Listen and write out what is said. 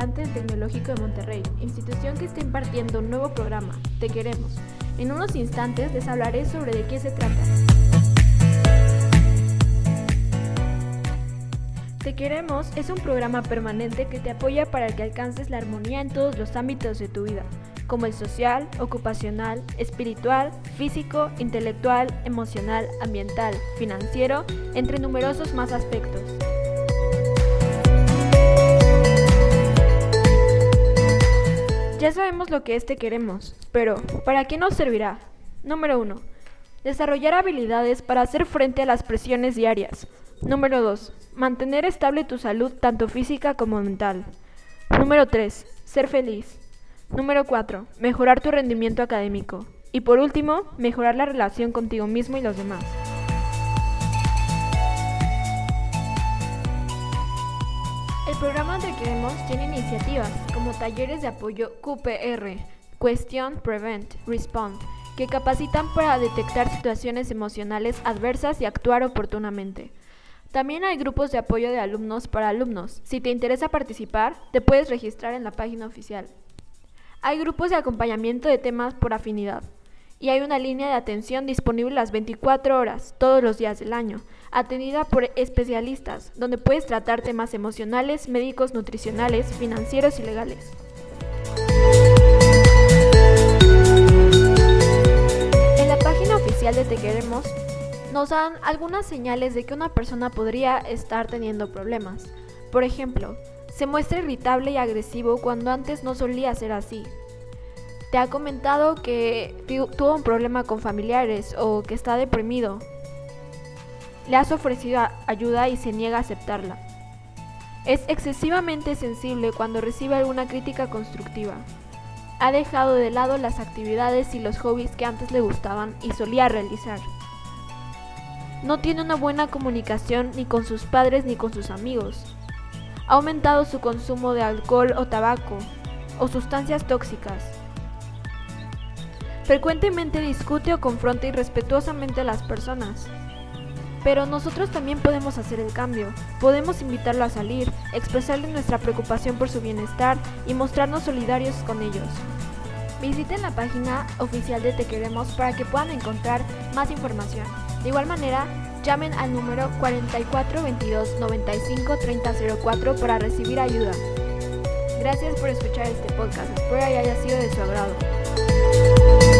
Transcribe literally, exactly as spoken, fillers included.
estudiante del Tecnológico de Monterrey, institución que está impartiendo un nuevo programa, Te Queremos. En unos instantes les hablaré sobre de qué se trata. Te Queremos es un programa permanente que te apoya para que alcances la armonía en todos los ámbitos de tu vida, como el social, ocupacional, espiritual, físico, intelectual, emocional, ambiental, financiero, entre numerosos más aspectos. Ya sabemos lo que es Te Queremos, pero ¿para qué nos servirá? Número uno. Desarrollar habilidades para hacer frente a las presiones diarias. Número dos. Mantener estable tu salud tanto física como mental. Número tres. Ser feliz. Número cuatro. Mejorar tu rendimiento académico. Y por último, mejorar la relación contigo mismo y los demás. El programa Te Queremos tiene iniciativas como talleres de apoyo Q P R, Question, Prevent, Respond, que capacitan para detectar situaciones emocionales adversas y actuar oportunamente. También hay grupos de apoyo de alumnos para alumnos. Si te interesa participar, te puedes registrar en la página oficial. Hay grupos de acompañamiento de temas por afinidad. Y hay una línea de atención disponible las veinticuatro horas, todos los días del año, atendida por especialistas, donde puedes tratar temas emocionales, médicos, nutricionales, financieros y legales. En la página oficial de Te Queremos, nos dan algunas señales de que una persona podría estar teniendo problemas. Por ejemplo, se muestra irritable y agresivo cuando antes no solía ser así. Te ha comentado que tuvo un problema con familiares o que está deprimido. Le has ofrecido ayuda y se niega a aceptarla. Es excesivamente sensible cuando recibe alguna crítica constructiva. Ha dejado de lado las actividades y los hobbies que antes le gustaban y solía realizar. No tiene una buena comunicación ni con sus padres ni con sus amigos. Ha aumentado su consumo de alcohol o tabaco o sustancias tóxicas. Frecuentemente discute o confronta irrespetuosamente a las personas. Pero nosotros también podemos hacer el cambio. Podemos invitarlo a salir, expresarle nuestra preocupación por su bienestar y mostrarnos solidarios con ellos. Visiten la página oficial de Te Queremos para que puedan encontrar más información. De igual manera, llamen al número cuarenta y cuatro veintidós noventa y cinco treinta cero cuatro para recibir ayuda. Gracias por escuchar este podcast. Espero que haya sido de su agrado.